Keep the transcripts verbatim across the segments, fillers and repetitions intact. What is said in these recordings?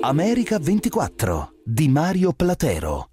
America ventiquattro di Mario Platero.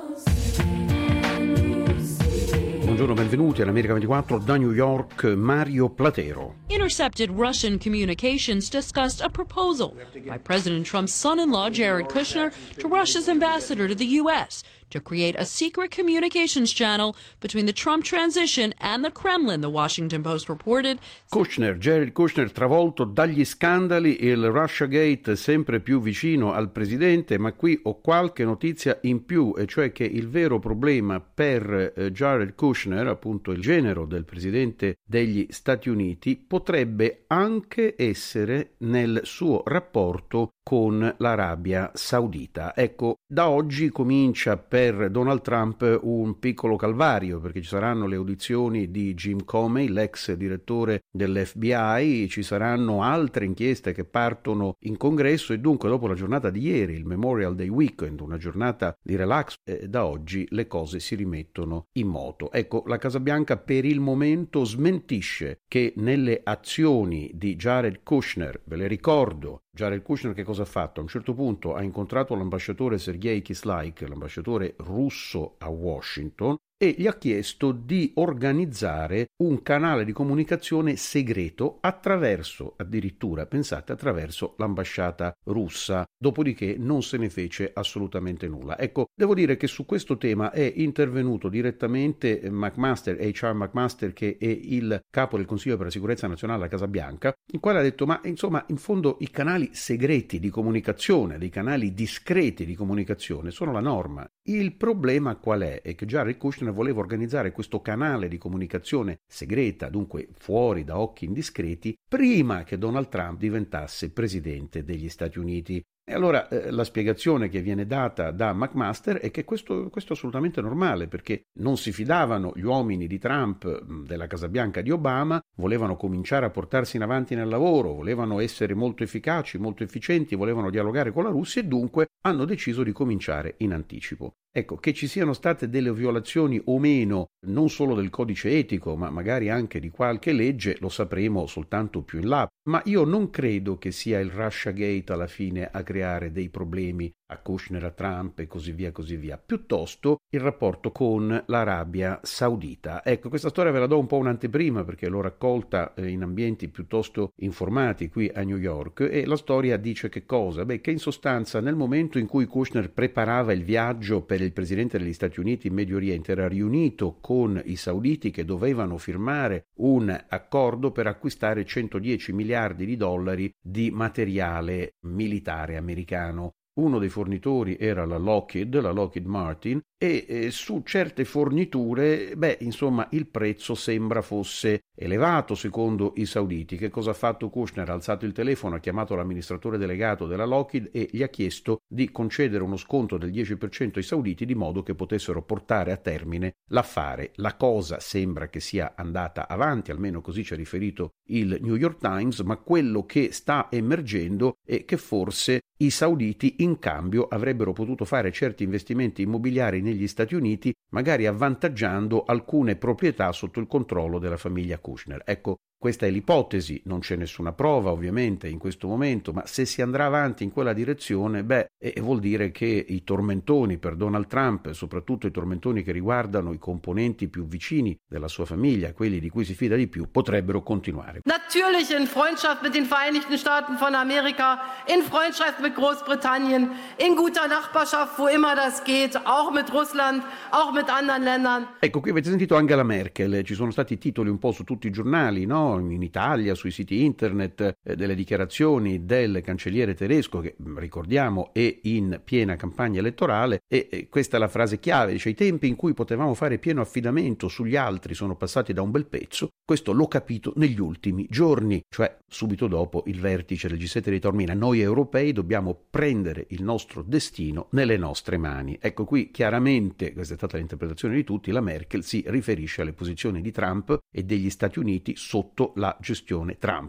Buongiorno, benvenuti all'America ventiquattro da New York, Mario Platero. Intercepted Russian communications discussed a proposal by President Trump's son-in-law, Jared Kushner, to Russia's ambassador to the U S to create a secret communications channel between the Trump transition and the Kremlin, the Washington Post reported. Kushner, Jared Kushner travolto dagli scandali, il Russiagate sempre più vicino al presidente, ma qui ho qualche notizia in più, e cioè che il vero problema per eh, Jared Kushner, appunto il genero del presidente degli Stati Uniti, potrebbe anche essere nel suo rapporto con l'Arabia Saudita. Ecco, da oggi comincia per Donald Trump un piccolo calvario, perché ci saranno le audizioni di Jim Comey, l'ex direttore dell'F B I, ci saranno altre inchieste che partono in congresso, e dunque dopo la giornata di ieri, il Memorial Day Weekend, una giornata di relax, eh, da oggi le cose si rimettono in moto. Ecco, la Casa Bianca per il momento smentisce che nelle azioni di Jared Kushner, ve le ricordo, Jared Kushner che cosa ha fatto? A un certo punto ha incontrato l'ambasciatore Sergei Kislyak, l'ambasciatore russo a Washington, e gli ha chiesto di organizzare un canale di comunicazione segreto attraverso, addirittura, pensate, attraverso l'ambasciata russa. Dopodiché non se ne fece assolutamente nulla. Ecco, devo dire che su questo tema è intervenuto direttamente McMaster, H R McMaster, che è il capo del Consiglio per la Sicurezza Nazionale alla Casa Bianca, il quale ha detto, ma insomma, in fondo i canali segreti di comunicazione, dei canali discreti di comunicazione sono la norma. Il problema qual è? È che Jared Kushner voleva organizzare questo canale di comunicazione segreta, dunque fuori da occhi indiscreti, prima che Donald Trump diventasse presidente degli Stati Uniti. E allora eh, la spiegazione che viene data da McMaster è che questo, questo è assolutamente normale, perché non si fidavano gli uomini di Trump, della Casa Bianca di Obama, volevano cominciare a portarsi in avanti nel lavoro, volevano essere molto efficaci, molto efficienti, volevano dialogare con la Russia, e dunque hanno deciso di cominciare in anticipo. Ecco, che ci siano state delle violazioni o meno, non solo del codice etico, ma magari anche di qualche legge, lo sapremo soltanto più in là. Ma io non credo che sia il Russiagate alla fine a creare dei problemi a Kushner, a Trump e così via, così via. Piuttosto il rapporto con l'Arabia Saudita. Ecco, questa storia ve la do un po' un'anteprima, perché l'ho raccolta eh, in ambienti piuttosto informati qui a New York, e la storia dice che cosa? Beh, che in sostanza nel momento in cui Kushner preparava il viaggio per il presidente degli Stati Uniti in Medio Oriente, era riunito con i sauditi che dovevano firmare un accordo per acquistare centodieci miliardi di dollari di materiale militare americano. Uno dei fornitori era la Lockheed, la Lockheed Martin, e eh, su certe forniture, beh, insomma, il prezzo sembra fosse elevato secondo i sauditi. Che cosa ha fatto Kushner? Ha alzato il telefono, ha chiamato l'amministratore delegato della Lockheed e gli ha chiesto di concedere uno sconto del dieci per cento ai sauditi, di modo che potessero portare a termine l'affare. La cosa sembra che sia andata avanti, almeno così ci ha riferito il New York Times, ma quello che sta emergendo è che forse i sauditi in cambio avrebbero potuto fare certi investimenti immobiliari negli Stati Uniti, magari avvantaggiando alcune proprietà sotto il controllo della famiglia Kushner. Ecco, questa è l'ipotesi, non c'è nessuna prova ovviamente in questo momento, ma se si andrà avanti in quella direzione, beh, eh, vuol dire che i tormentoni per Donald Trump, soprattutto i tormentoni che riguardano i componenti più vicini della sua famiglia, quelli di cui si fida di più, potrebbero continuare. Natürlich in Freundschaft mit den Vereinigten Staaten von Amerika, in Freundschaft mit Großbritannien, in guter Nachbarschaft, wo immer das geht, auch mit Russland, auch mit anderen Ländern. Ecco, qui avete sentito Angela Merkel, ci sono stati titoli un po' su tutti i giornali, no? In Italia, sui siti internet, eh, delle dichiarazioni del cancelliere tedesco, che ricordiamo è in piena campagna elettorale, e eh, questa è la frase chiave, dice: i tempi in cui potevamo fare pieno affidamento sugli altri sono passati da un bel pezzo. Questo l'ho capito negli ultimi giorni, cioè subito dopo il vertice del G sette di Taormina. Noi europei dobbiamo prendere il nostro destino nelle nostre mani. Ecco, qui chiaramente, questa è stata l'interpretazione di tutti, la Merkel si riferisce alle posizioni di Trump e degli Stati Uniti sotto la gestione Trump.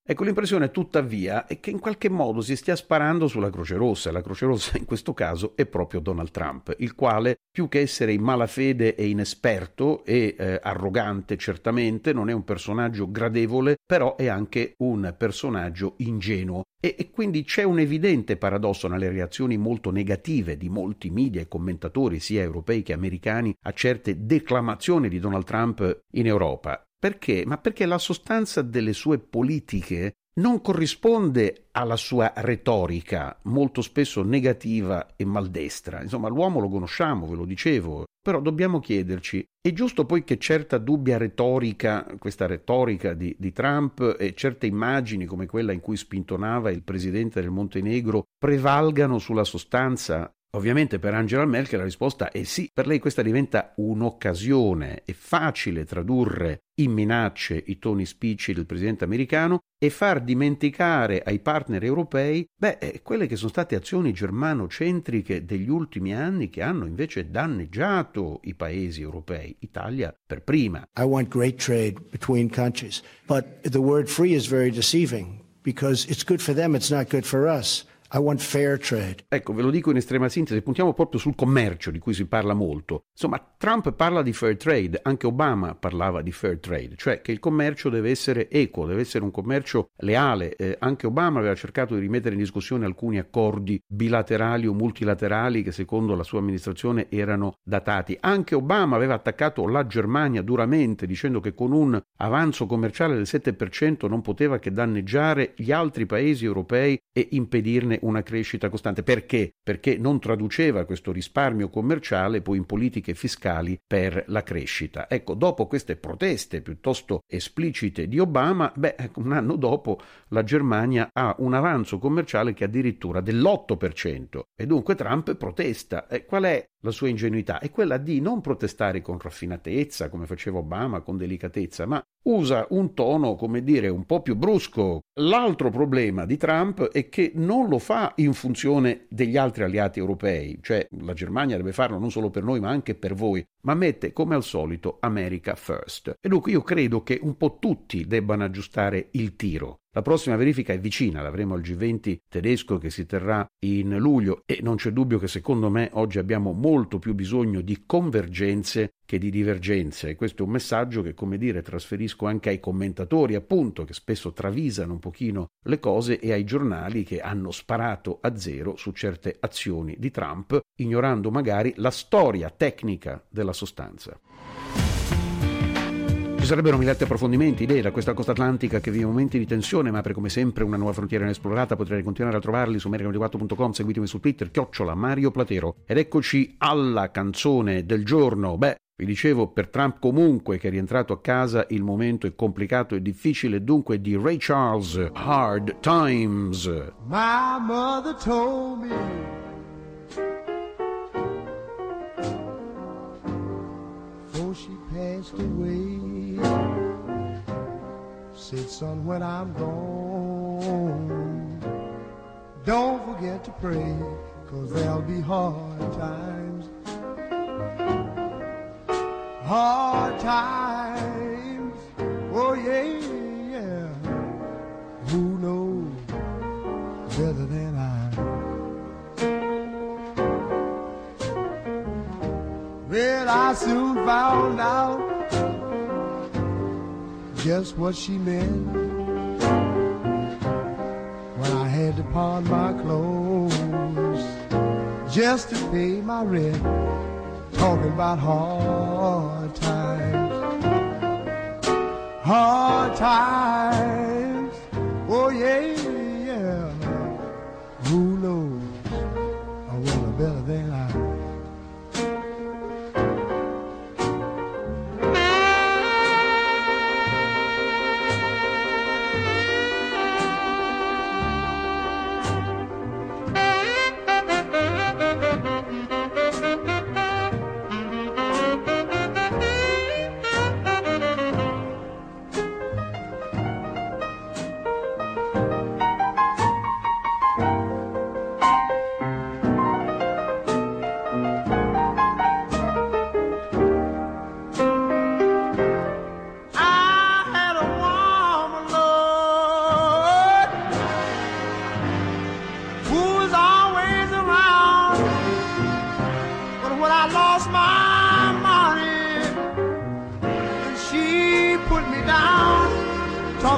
Ecco, l'impressione tuttavia è che in qualche modo si stia sparando sulla Croce Rossa, e la Croce Rossa in questo caso è proprio Donald Trump, il quale, più che essere in malafede e inesperto e eh, arrogante certamente, non è un personaggio gradevole, però è anche un personaggio ingenuo. E, e quindi c'è un evidente paradosso nelle reazioni molto negative di molti media e commentatori, sia europei che americani, a certe declamazioni di Donald Trump in Europa. Perché? Ma perché la sostanza delle sue politiche non corrisponde alla sua retorica, molto spesso negativa e maldestra. Insomma, l'uomo lo conosciamo, ve lo dicevo, però dobbiamo chiederci, è giusto poi che certa dubbia retorica, questa retorica di, di Trump e certe immagini come quella in cui spintonava il presidente del Montenegro prevalgano sulla sostanza? Ovviamente per Angela Merkel la risposta è sì. Per lei questa diventa un'occasione. È facile tradurre in minacce i toni spicci del presidente americano e far dimenticare ai partner europei beh, quelle che sono state azioni germanocentriche degli ultimi anni che hanno invece danneggiato i paesi europei, Italia per prima. I want great trade between countries, but the word free is very deceiving because it's good for them, it's not good for us. I want fair trade. Ecco, ve lo dico in estrema sintesi, puntiamo proprio sul commercio di cui si parla molto. Insomma, Trump parla di fair trade, anche Obama parlava di fair trade, cioè che il commercio deve essere equo, deve essere un commercio leale. Eh, anche Obama aveva cercato di rimettere in discussione alcuni accordi bilaterali o multilaterali che secondo la sua amministrazione erano datati. Anche Obama aveva attaccato la Germania duramente, dicendo che con un avanzo commerciale del sette per cento non poteva che danneggiare gli altri paesi europei e impedirne una crescita costante. Perché? Perché non traduceva questo risparmio commerciale poi in politiche fiscali per la crescita. Ecco, dopo queste proteste piuttosto esplicite di Obama, beh, un anno dopo la Germania ha un avanzo commerciale che è addirittura dell'otto per cento e dunque Trump protesta. E qual è la sua ingenuità? È quella di non protestare con raffinatezza, come faceva Obama, con delicatezza, ma usa un tono, come dire, un po' più brusco. L'altro problema di Trump è che non lo fa in funzione degli altri alleati europei, cioè la Germania deve farlo non solo per noi ma anche per voi, ma mette come al solito America First. E dunque io credo che un po' tutti debbano aggiustare il tiro. La prossima verifica è vicina, l'avremo al G venti tedesco che si terrà in luglio e non c'è dubbio che secondo me oggi abbiamo molto più bisogno di convergenze che di divergenze e questo è un messaggio che, come dire, trasferisco anche ai commentatori appunto che spesso travisano un pochino le cose e ai giornali che hanno sparato a zero su certe azioni di Trump ignorando magari la storia tecnica della sostanza. Ci sarebbero mille altri approfondimenti, idee da questa costa atlantica che vive momenti di tensione ma apre come sempre una nuova frontiera inesplorata. Potrete continuare a trovarli su america ventiquattro punto com, seguitemi su Twitter, chiocciola Mario Platero. Ed eccoci alla canzone del giorno. Beh, vi dicevo per Trump comunque che è rientrato a casa il momento è complicato e difficile, dunque di Ray Charles, Hard Times. My mother told me before she passed away, said, son, when I'm gone, don't forget to pray, 'cause there'll be hard times. Hard times, oh yeah, yeah. Who knows better than I? Well, I soon found out just what she meant when I had to pawn my clothes just to pay my rent. Talking about hard times, hard times, oh yeah, yeah. Who knows a woman better than I?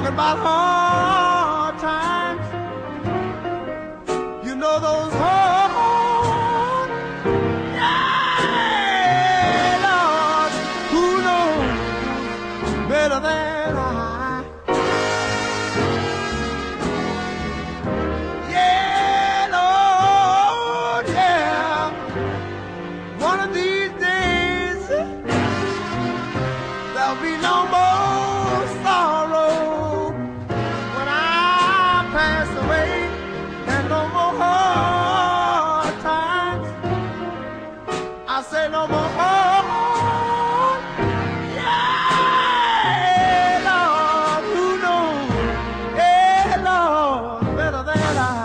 talking about hard times. You know those hard, yeah, Lord, who knows better than I? Yeah, Lord, yeah. One of these days there'll be no more sorrow when I pass away, and no more hard times. I say no more hard, yeah, Lord, who knows, yeah, Lord, better than I.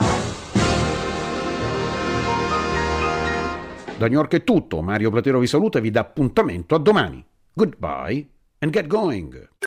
Da New York è tutto, Mario Platero vi saluta e vi dà appuntamento a domani. Goodbye and get going.